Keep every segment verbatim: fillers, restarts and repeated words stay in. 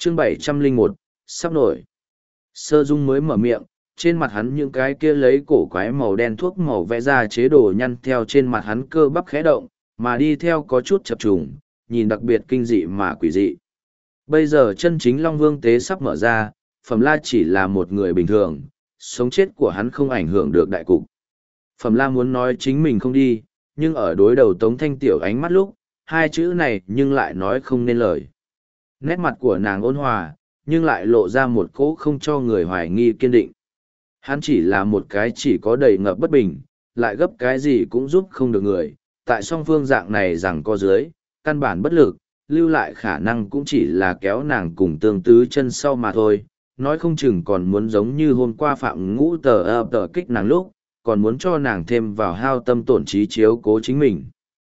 chương bảy trăm linh một, sắp nổi. Sơ Dung mới mở miệng, trên mặt hắn những cái kia lấy cổ quái màu đen thuốc màu vẽ ra chế đồ nhăn theo trên mặt hắn cơ bắp khẽ động, mà đi theo có chút chập trùng, nhìn đặc biệt kinh dị mà quỷ dị. Bây giờ chân chính Long Vương tế sắp mở ra, Phẩm La chỉ là một người bình thường, sống chết của hắn không ảnh hưởng được đại cục. Phẩm La muốn nói chính mình không đi, nhưng ở đối đầu Tống Thanh Tiểu ánh mắt lúc, hai chữ này nhưng lại nói không nên lời. Nét mặt của nàng ôn hòa, nhưng lại lộ ra một cỗ không cho người hoài nghi kiên định. Hắn chỉ là một cái chỉ có đầy ngập bất bình, lại gấp cái gì cũng giúp không được người, tại song phương dạng này rằng có dưới, căn bản bất lực, lưu lại khả năng cũng chỉ là kéo nàng cùng tương tứ chân sau mà thôi, nói không chừng còn muốn giống như hôm qua Phạm Ngũ tờ ập tờ kích nàng lúc, còn muốn cho nàng thêm vào hao tâm tổn trí chiếu cố chính mình.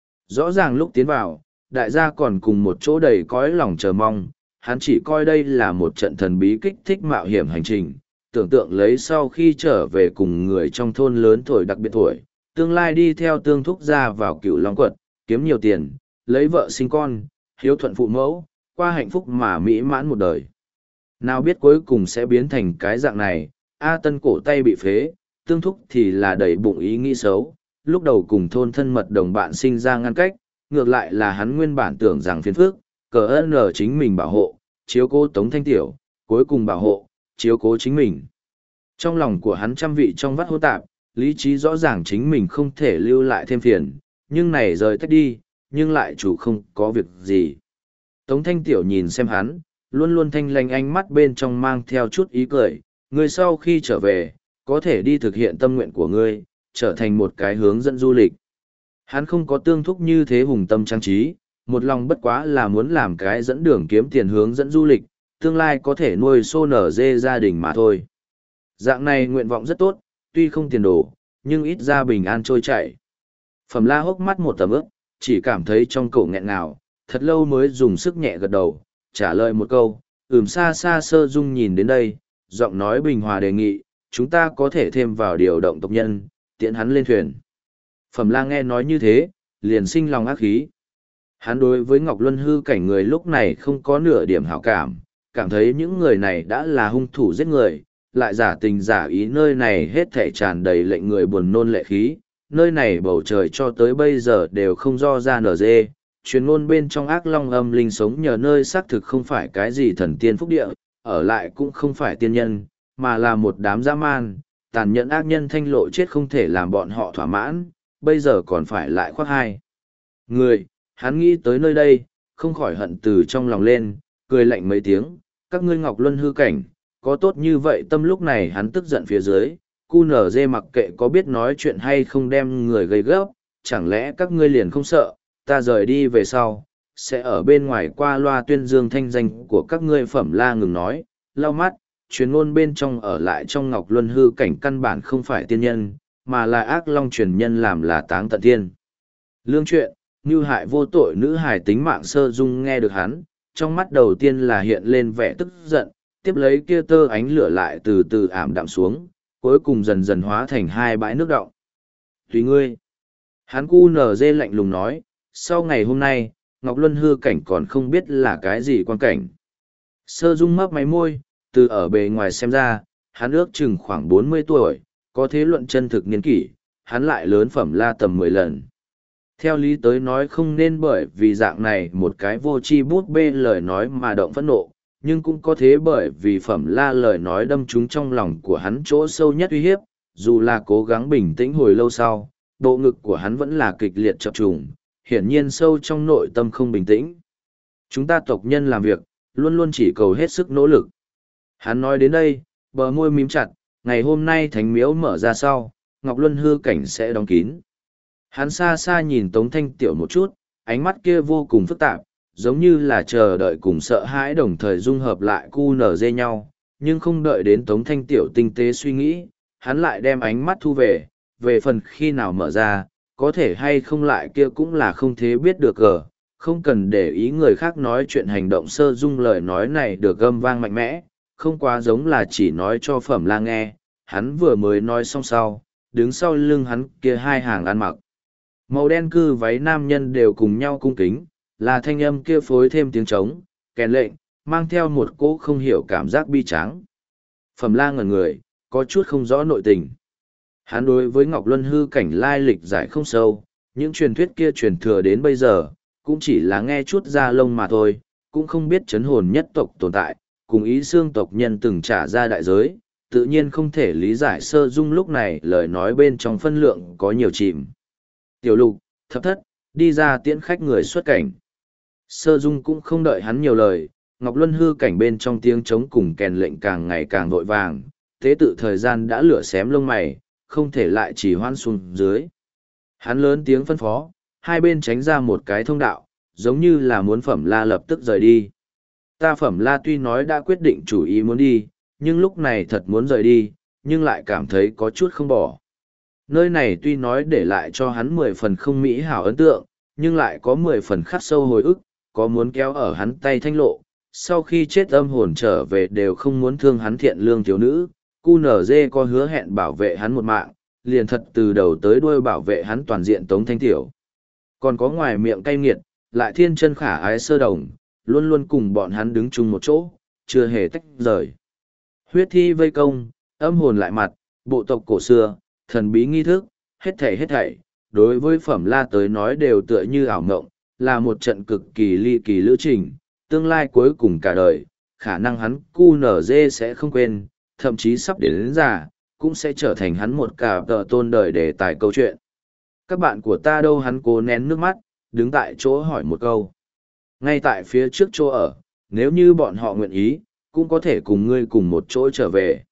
Rõ ràng lúc tiến vào, đại gia còn cùng một chỗ đầy cõi lòng chờ mong, hắn chỉ coi đây là một trận thần bí kích thích mạo hiểm hành trình, tưởng tượng lấy sau khi trở về cùng người trong thôn lớn tuổi đặc biệt tuổi, tương lai đi theo tương thúc ra vào Cửu Long quật, kiếm nhiều tiền, lấy vợ sinh con, hiếu thuận phụ mẫu, qua hạnh phúc mà mỹ mãn một đời. Nào biết cuối cùng sẽ biến thành cái dạng này, A Tân cổ tay bị phế, tương thúc thì là đầy bụng ý nghĩ xấu, lúc đầu cùng thôn thân mật đồng bạn sinh ra ngăn cách, ngược lại là hắn nguyên bản tưởng rằng phiền phức, cờ ơn ở chính mình bảo hộ, chiếu cố Tống Thanh Tiểu, cuối cùng bảo hộ, chiếu cố chính mình. Trong lòng của hắn trăm vị trong vắt hỗn tạp, lý trí rõ ràng chính mình không thể lưu lại thêm phiền, nhưng này rời tách đi, nhưng lại chủ không có việc gì. Tống Thanh Tiểu nhìn xem hắn, luôn luôn thanh lanh ánh mắt bên trong mang theo chút ý cười, người sau khi trở về, có thể đi thực hiện tâm nguyện của ngươi, trở thành một cái hướng dẫn du lịch. Hắn không có tương thúc như thế hùng tâm trang trí, một lòng bất quá là muốn làm cái dẫn đường kiếm tiền hướng dẫn du lịch, tương lai có thể nuôi xô nở dê gia đình mà thôi. Dạng này nguyện vọng rất tốt, tuy không tiền đồ, nhưng ít ra bình an trôi chảy. Phẩm La hốc mắt một tầm ướp, chỉ cảm thấy trong cổ nghẹn ngào, thật lâu mới dùng sức nhẹ gật đầu, trả lời một câu, ừm. Xa xa Sơ Dung nhìn đến đây, giọng nói bình hòa đề nghị, chúng ta có thể thêm vào điều động tộc nhân, tiễn hắn lên thuyền. Phẩm La nghe nói như thế, liền sinh lòng ác khí. Hắn đối với Ngọc Luân hư cảnh người lúc này không có nửa điểm hảo cảm, cảm thấy những người này đã là hung thủ giết người, lại giả tình giả ý nơi này hết thảy tràn đầy lệnh người buồn nôn lệ khí, nơi này bầu trời cho tới bây giờ đều không do ra nở dê, truyền ngôn bên trong ác long âm linh sống nhờ nơi xác thực không phải cái gì thần tiên phúc địa, ở lại cũng không phải tiên nhân, mà là một đám dã man, tàn nhẫn ác nhân thanh lộ chết không thể làm bọn họ thỏa mãn, bây giờ còn phải lại khoác hai. Người, hắn nghĩ tới nơi đây, không khỏi hận từ trong lòng lên, cười lạnh mấy tiếng, các ngươi Ngọc Luân hư cảnh, có tốt như vậy tâm lúc này hắn tức giận phía dưới, cu nở dê mặc kệ có biết nói chuyện hay không đem người gây gớp, chẳng lẽ các ngươi liền không sợ, ta rời đi về sau, sẽ ở bên ngoài qua loa tuyên dương thanh danh của các ngươi. Phẩm La ngừng nói, lau mắt, truyền ngôn bên trong ở lại trong Ngọc Luân hư cảnh căn bản không phải tiên nhân, mà là ác long truyền nhân làm là táng tận thiên. Lương chuyện, như hại vô tội nữ hài tính mạng. Sơ Dung nghe được hắn, trong mắt đầu tiên là hiện lên vẻ tức giận, tiếp lấy kia tơ ánh lửa lại từ từ ảm đạm xuống, cuối cùng dần dần hóa thành hai bãi nước đọng. Tùy ngươi. Hắn cu nở dê lạnh lùng nói, sau ngày hôm nay, Ngọc Luân hư cảnh còn không biết là cái gì quan cảnh. Sơ Dung mấp máy môi, từ ở bề ngoài xem ra, hắn ước chừng khoảng bốn mươi tuổi, có thế luận chân thực niên kỷ, hắn lại lớn Phẩm La tầm mười lần. Theo lý tới nói không nên bởi vì dạng này một cái vô tri bút bê lời nói mà động phẫn nộ, nhưng cũng có thế bởi vì Phẩm La lời nói đâm trúng trong lòng của hắn chỗ sâu nhất uy hiếp, dù là cố gắng bình tĩnh hồi lâu sau, bộ ngực của hắn vẫn là kịch liệt chập trùng, hiển nhiên sâu trong nội tâm không bình tĩnh. Chúng ta tộc nhân làm việc, luôn luôn chỉ cầu hết sức nỗ lực. Hắn nói đến đây, bờ môi mím chặt, ngày hôm nay thánh miếu mở ra sau, Ngọc Luân hư cảnh sẽ đóng kín. Hắn xa xa nhìn Tống Thanh Tiểu một chút, ánh mắt kia vô cùng phức tạp, giống như là chờ đợi cùng sợ hãi đồng thời dung hợp lại cu nở dê nhau, nhưng không đợi đến Tống Thanh Tiểu tinh tế suy nghĩ, hắn lại đem ánh mắt thu về, về phần khi nào mở ra, có thể hay không lại kia cũng là không thế biết được cờ, không cần để ý người khác nói chuyện. Hành động Sơ Dung lời nói này được gâm vang mạnh mẽ, không quá giống là chỉ nói cho Phẩm La nghe, hắn vừa mới nói xong sau, đứng sau lưng hắn kia hai hàng ăn mặc màu đen cư váy nam nhân đều cùng nhau cung kính, là thanh âm kia phối thêm tiếng trống, kèn lệnh, mang theo một cỗ không hiểu cảm giác bi tráng. Phẩm La ngẩn người, có chút không rõ nội tình. Hắn đối với Ngọc Luân hư cảnh lai lịch giải không sâu, những truyền thuyết kia truyền thừa đến bây giờ, cũng chỉ là nghe chút da lông mà thôi, cũng không biết chấn hồn nhất tộc tồn tại, cùng ý xương tộc nhân từng trả ra đại giới, tự nhiên không thể lý giải Sơ Dung lúc này lời nói bên trong phân lượng có nhiều chìm. Tiểu Lục, Thập Thất, đi ra tiễn khách người xuất cảnh. Sơ Dung cũng không đợi hắn nhiều lời, Ngọc Luân hư cảnh bên trong tiếng trống cùng kèn lệnh càng ngày càng vội vàng, tế tự thời gian đã lửa xém lông mày, không thể lại chỉ hoan xuống dưới. Hắn lớn tiếng phân phó, hai bên tránh ra một cái thông đạo, giống như là muốn Phẩm La lập tức rời đi. Ta Phẩm La tuy nói đã quyết định chủ ý muốn đi, nhưng lúc này thật muốn rời đi, nhưng lại cảm thấy có chút không bỏ. Nơi này tuy nói để lại cho hắn mười phần không mỹ hảo ấn tượng, nhưng lại có mười phần khắc sâu hồi ức, có muốn kéo ở hắn tay thanh lộ. Sau khi chết âm hồn trở về đều không muốn thương hắn thiện lương thiếu nữ, cu nở dê có hứa hẹn bảo vệ hắn một mạng, liền thật từ đầu tới đuôi bảo vệ hắn toàn diện Tống Thanh Tiểu. Còn có ngoài miệng cay nghiệt, lại thiên chân khả ái Sơ Đồng, luôn luôn cùng bọn hắn đứng chung một chỗ, chưa hề tách rời. Huyết thi vây công, âm hồn lại mặt, bộ tộc cổ xưa, thần bí nghi thức, hết thảy hết thảy, đối với Phẩm La tới nói đều tựa như ảo mộng, là một trận cực kỳ ly kỳ lữ trình, tương lai cuối cùng cả đời, khả năng hắn cu nở dê sẽ không quên, thậm chí sắp đến đến già, cũng sẽ trở thành hắn một cả tờ tôn đời để tài câu chuyện. Các bạn của ta đâu? Hắn cố nén nước mắt, đứng tại chỗ hỏi một câu. Ngay tại phía trước chỗ ở, nếu như bọn họ nguyện ý, cũng có thể cùng ngươi cùng một chỗ trở về.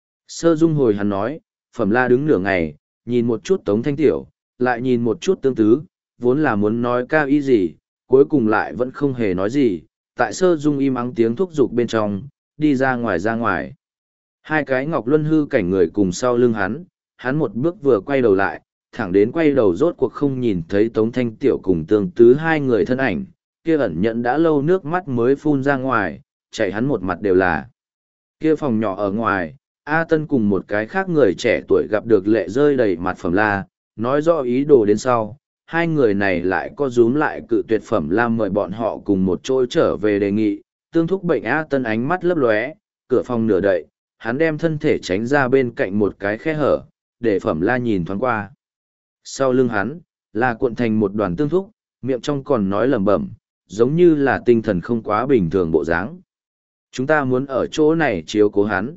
Sơ Dung hồi hắn nói, Phẩm La đứng nửa ngày, nhìn một chút Tống Thanh Tiểu, lại nhìn một chút Tương Tứ, vốn là muốn nói cao ý gì, cuối cùng lại vẫn không hề nói gì, tại Sơ Dung im ắng tiếng thúc giục bên trong, đi ra ngoài ra ngoài. Hai cái Ngọc Luân hư cảnh người cùng sau lưng hắn, hắn một bước vừa quay đầu lại, thẳng đến quay đầu rốt cuộc không nhìn thấy Tống Thanh Tiểu cùng Tương Tứ hai người thân ảnh, kia ẩn nhận đã lâu nước mắt mới phun ra ngoài, chạy hắn một mặt đều là. Kia phòng nhỏ ở ngoài, A Tân cùng một cái khác người trẻ tuổi gặp được lệ rơi đầy mặt Phẩm La, nói rõ ý đồ đến sau, hai người này lại có rúm lại cự tuyệt Phẩm La mời bọn họ cùng một chỗ trở về đề nghị, Tương thúc bệnh A Tân ánh mắt lấp lóe, cửa phòng nửa đậy, hắn đem thân thể tránh ra bên cạnh một cái khe hở, để Phẩm La nhìn thoáng qua. Sau lưng hắn, là cuộn thành một đoàn Tương thúc, miệng trong còn nói lẩm bẩm, giống như là tinh thần không quá bình thường bộ dáng. Chúng ta muốn ở chỗ này chiếu cố hắn.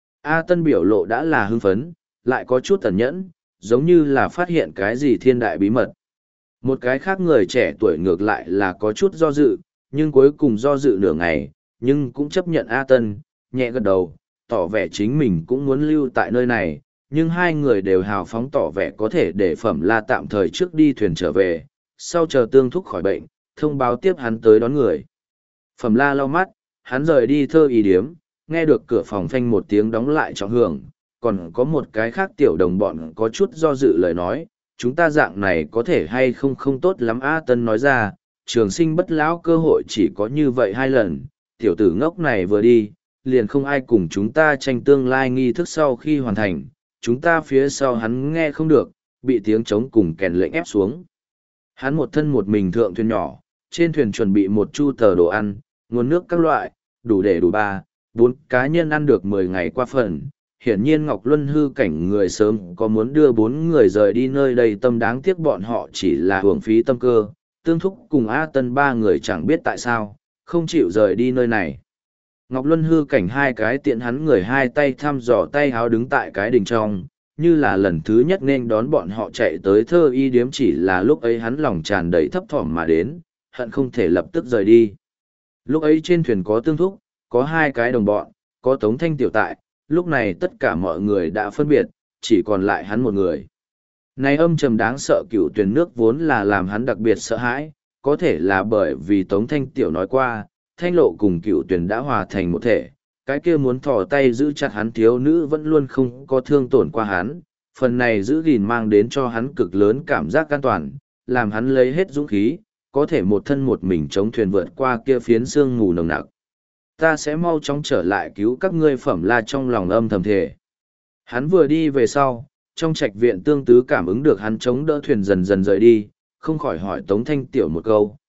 A Tân biểu lộ đã là hưng phấn, lại có chút tẩn nhẫn, giống như là phát hiện cái gì thiên đại bí mật. Một cái khác người trẻ tuổi ngược lại là có chút do dự, nhưng cuối cùng do dự nửa ngày, nhưng cũng chấp nhận A Tân, nhẹ gật đầu, tỏ vẻ chính mình cũng muốn lưu tại nơi này, nhưng hai người đều hào phóng tỏ vẻ có thể để Phẩm La tạm thời trước đi thuyền trở về, sau chờ Tương thúc khỏi bệnh, thông báo tiếp hắn tới đón người. Phẩm La lau mắt, hắn rời đi thơ ý điếm, nghe được cửa phòng phanh một tiếng đóng lại trọng hưởng, còn có một cái khác tiểu đồng bọn có chút do dự lời nói, chúng ta dạng này có thể hay không không tốt lắm. A Tân nói ra, trường sinh bất lão cơ hội chỉ có như vậy hai lần, tiểu tử ngốc này vừa đi, liền không ai cùng chúng ta tranh tương lai nghi thức sau khi hoàn thành, chúng ta phía sau hắn nghe không được, bị tiếng trống cùng kèn lệnh ép xuống. Hắn một thân một mình thượng thuyền nhỏ, trên thuyền chuẩn bị một chu tờ đồ ăn, nguồn nước các loại, đủ để đủ ba, bốn cá nhân ăn được mười ngày qua phần. Hiển nhiên Ngọc Luân hư cảnh người sớm có muốn đưa bốn người rời đi nơi đây, tâm đáng tiếc bọn họ chỉ là hưởng phí tâm cơ, Tương thúc cùng A Tân ba người chẳng biết tại sao, không chịu rời đi nơi này. Ngọc Luân hư cảnh hai cái tiện hắn người hai tay thăm dò tay háo đứng tại cái đình trong, như là lần thứ nhất nên đón bọn họ chạy tới thơ y điếm, chỉ là lúc ấy hắn lòng tràn đầy thấp thỏm mà đến, hận không thể lập tức rời đi. Lúc ấy trên thuyền có Tương thúc, có hai cái đồng bọn, có Tống Thanh Tiểu tại, lúc này tất cả mọi người đã phân biệt, chỉ còn lại hắn một người. Này âm trầm đáng sợ cựu tuyển nước vốn là làm hắn đặc biệt sợ hãi, có thể là bởi vì Tống Thanh Tiểu nói qua, Thanh Lộ cùng cựu tuyển đã hòa thành một thể, cái kia muốn thò tay giữ chặt hắn thiếu nữ vẫn luôn không có thương tổn qua hắn, phần này giữ gìn mang đến cho hắn cực lớn cảm giác an toàn, làm hắn lấy hết dũng khí, có thể một thân một mình chống thuyền vượt qua kia phiến sương mù nồng nặc. Ta sẽ mau chóng trở lại cứu các ngươi. Phẩm La trong lòng âm thầm thề. Hắn vừa đi về sau, trong trạch viện Tương Tứ cảm ứng được hắn chống đỡ thuyền dần dần rời đi, không khỏi hỏi Tống Thanh Tiểu một câu,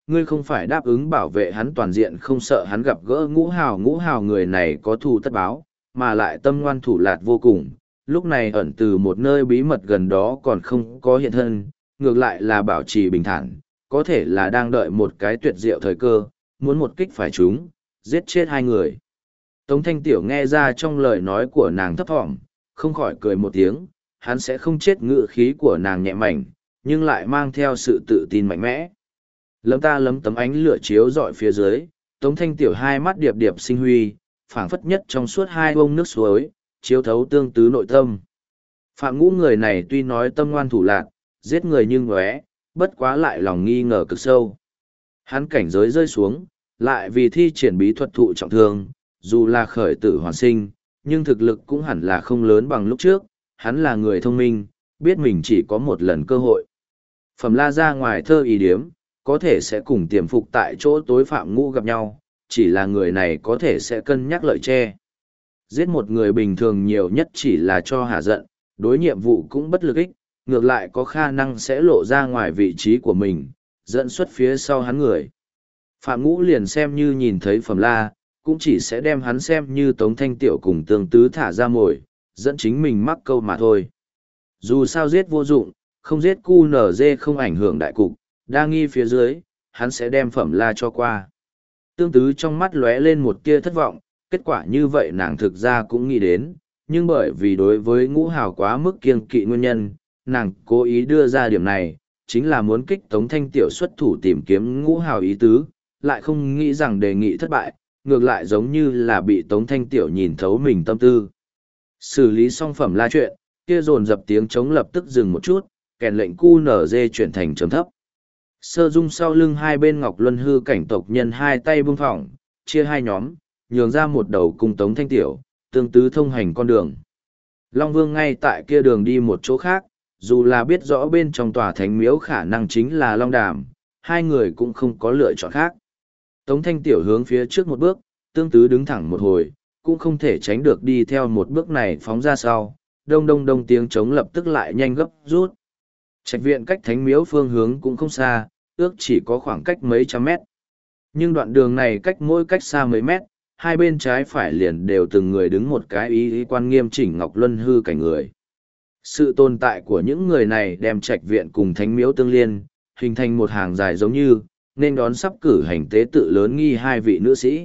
ngươi không phải đáp ứng bảo vệ hắn toàn diện không sợ hắn gặp gỡ ngũ hào ngũ hào người này có thù tất báo, mà lại tâm ngoan thủ lạt vô cùng, lúc này ẩn từ một nơi bí mật gần đó còn không có hiện thân, ngược lại là bảo trì bình thản, có thể là đang đợi một cái tuyệt diệu thời cơ, muốn một kích phải chúng, giết chết hai người. Tống Thanh Tiểu nghe ra trong lời nói của nàng thấp thỏm, không khỏi cười một tiếng, hắn sẽ không chết, ngự khí của nàng nhẹ mảnh, nhưng lại mang theo sự tự tin mạnh mẽ. Lấm ta lấm tấm ánh lửa chiếu rọi phía dưới, Tống Thanh Tiểu hai mắt điệp điệp sinh huy, phảng phất nhất trong suốt hai bông nước suối, chiếu thấu tương tứ nội tâm. Phạm Ngũ người này tuy nói tâm ngoan thủ lạn, giết người như ngóe, bất quá lại lòng nghi ngờ cực sâu. Hắn cảnh giới rơi xuống, lại vì thi triển bí thuật thụ trọng thương, dù là khởi tử hoàn sinh, nhưng thực lực cũng hẳn là không lớn bằng lúc trước, hắn là người thông minh, biết mình chỉ có một lần cơ hội. Phẩm La ra ngoài thơ ý điếm, có thể sẽ cùng tiềm phục tại chỗ tối Phạm Ngũ gặp nhau, chỉ là người này có thể sẽ cân nhắc lợi che. Giết một người bình thường nhiều nhất chỉ là cho hả giận, đối nhiệm vụ cũng bất lực ích, ngược lại có khả năng sẽ lộ ra ngoài vị trí của mình, dẫn xuất phía sau hắn người. Phạm Ngũ liền xem như nhìn thấy Phẩm La, cũng chỉ sẽ đem hắn xem như Tống Thanh Tiểu cùng Tương Tứ thả ra mồi, dẫn chính mình mắc câu mà thôi. Dù sao giết vô dụng, không giết cu nở dê không ảnh hưởng đại cục, đa nghi phía dưới, hắn sẽ đem Phẩm La cho qua. Tương Tứ trong mắt lóe lên một tia thất vọng, kết quả như vậy nàng thực ra cũng nghĩ đến, nhưng bởi vì đối với Ngũ Hào quá mức kiêng kỵ nguyên nhân, nàng cố ý đưa ra điểm này, chính là muốn kích Tống Thanh Tiểu xuất thủ tìm kiếm Ngũ Hào ý tứ, lại không nghĩ rằng đề nghị thất bại, ngược lại giống như là bị Tống Thanh Tiểu nhìn thấu mình tâm tư. Xử lý xong Phẩm La chuyện, kia dồn dập tiếng chống lập tức dừng một chút, kèn lệnh cu nở dê chuyển thành chấm thấp. Sơ Dung sau lưng hai bên Ngọc Luân hư cảnh tộc nhân hai tay buông thõng, chia hai nhóm, nhường ra một đầu cùng Tống Thanh Tiểu, Tương Tứ thông hành con đường. Long Vương ngay tại kia đường đi một chỗ khác, dù là biết rõ bên trong tòa thánh miếu khả năng chính là Long Đàm, hai người cũng không có lựa chọn khác. Tống Thanh Tiểu hướng phía trước một bước, Tương Tứ đứng thẳng một hồi, cũng không thể tránh được đi theo một bước này phóng ra sau, đông đông đông tiếng trống lập tức lại nhanh gấp rút. Trạch viện cách thánh miếu phương hướng cũng không xa, ước chỉ có khoảng cách mấy trăm mét. Nhưng đoạn đường này cách mỗi cách xa mấy mét, hai bên trái phải liền đều từng người đứng một cái ý, ý quan nghiêm chỉnh Ngọc Luân hư cảnh người. Sự tồn tại của những người này đem trạch viện cùng thánh miếu tương liên, hình thành một hàng dài giống như, nên đón sắp cử hành tế tự lớn nghi hai vị nữ sĩ.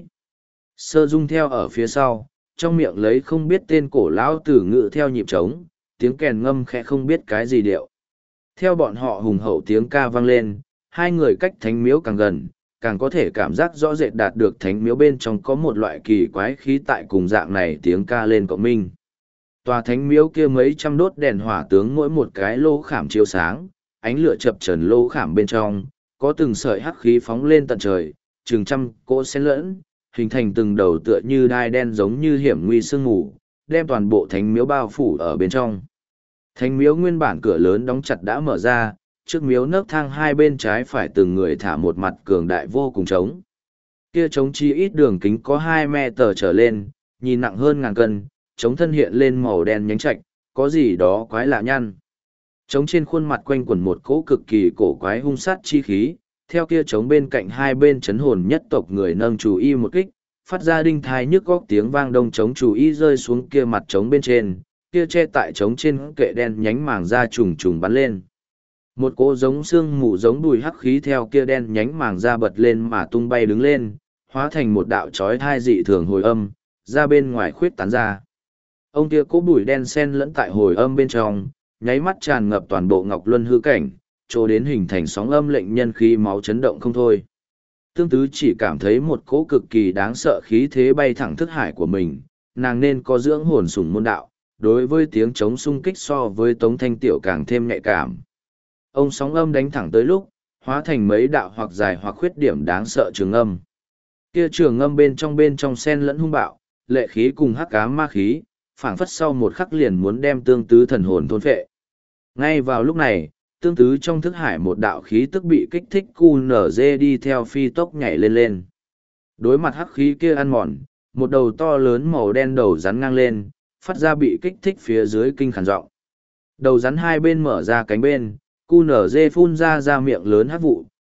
Sơ Dung theo ở phía sau, trong miệng lấy không biết tên cổ lão tử ngữ theo nhịp trống, tiếng kèn ngâm khẽ không biết cái gì điệu. Theo bọn họ hùng hậu tiếng ca vang lên, hai người cách thánh miếu càng gần, càng có thể cảm giác rõ rệt đạt được thánh miếu bên trong có một loại kỳ quái khí tại cùng dạng này tiếng ca lên cộng minh. Tòa thánh miếu kia mấy trăm đốt đèn hỏa tướng mỗi một cái lô khảm chiếu sáng, ánh lửa chập trần lô khảm bên trong, có từng sợi hắc khí phóng lên tận trời, chừng trăm cỗ xen lẫn, hình thành từng đầu tựa như đai đen giống như hiểm nguy sương mù, đem toàn bộ thánh miếu bao phủ ở bên trong. Thánh miếu nguyên bản cửa lớn đóng chặt đã mở ra, trước miếu nấc thang hai bên trái phải từng người thả một mặt cường đại vô cùng trống. Kia trống chi ít đường kính có hai mét tờ trở lên, nhìn nặng hơn ngàn cân, trống thân hiện lên màu đen nhánh trạch, có gì đó quái lạ nhăn. Trống trên khuôn mặt quanh quẩn một cỗ cực kỳ cổ quái hung sát chi khí, theo kia trống bên cạnh hai bên chấn hồn nhất tộc người nâng chủ y một kích, phát ra đinh thai nhức góc tiếng vang đông trống chủ y rơi xuống kia mặt trống bên trên, kia che tại trống trên kệ đen nhánh màng ra trùng trùng bắn lên. Một cỗ giống xương mù giống đùi hắc khí theo kia đen nhánh màng ra bật lên mà tung bay đứng lên, hóa thành một đạo chói thai dị thường hồi âm, ra bên ngoài khuyết tán ra. Ông kia cỗ bụi đen xen lẫn tại hồi âm bên trong, nháy mắt tràn ngập toàn bộ Ngọc Luân hư cảnh, chỗ đến hình thành sóng âm lệnh nhân khí máu chấn động không thôi. Tương Tứ chỉ cảm thấy một cỗ cực kỳ đáng sợ khí thế bay thẳng thức hải của mình, nàng nên có dưỡng hồn sủng môn đạo, đối với tiếng trống xung kích so với Tống Thanh Tiểu càng thêm nhạy cảm. Ông sóng âm đánh thẳng tới lúc, hóa thành mấy đạo hoặc dài hoặc khuyết điểm đáng sợ trường âm. Kia trường âm bên trong bên trong sen lẫn hung bạo, lệ khí cùng hắc ám ma khí, phảng phất sau một khắc liền muốn đem Tương Tứ thần hồn thôn phệ. Ngay vào lúc này, Tương Tứ trong thức hải một đạo khí tức bị kích thích cu nở dê đi theo phi tốc nhảy lên lên. Đối mặt hắc khí kia ăn mòn, một đầu to lớn màu đen đầu rắn ngang lên, phát ra bị kích thích phía dưới kinh khản giọng. Đầu rắn hai bên mở ra cánh bên, cu nở dê phun ra ra miệng lớn hắc vụ,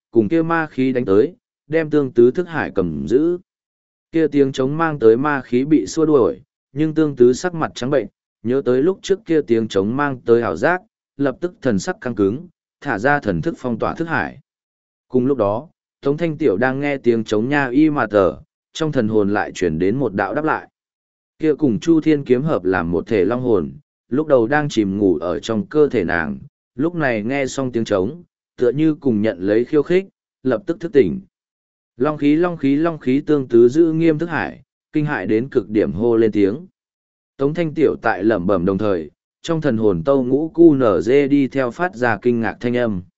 cùng kia ma khí đánh tới, đem tương tứ thức hải cầm giữ. Kia tiếng trống mang tới ma khí bị xua đuổi, nhưng tương tứ sắc mặt trắng bệnh, nhớ tới lúc trước kia tiếng trống mang tới hào giác, lập tức thần sắc căng cứng, thả ra thần thức phong tỏa thức hải. Cùng lúc đó, Tống Thanh Tiểu đang nghe tiếng trống nha y mà tờ, trong thần hồn lại chuyển đến một đạo đáp lại. Kia cùng Chu Thiên kiếm hợp làm một thể long hồn, lúc đầu đang chìm ngủ ở trong cơ thể nàng, lúc này nghe xong tiếng trống, tựa như cùng nhận lấy khiêu khích, lập tức thức tỉnh. Long khí long khí long khí tương tứ giữ nghiêm thức hải, kinh hại đến cực điểm hô lên tiếng. Tống Thanh Tiểu tại lẩm bẩm đồng thời, trong thần hồn tâu ngũ cu nở dê đi theo phát ra kinh ngạc thanh âm.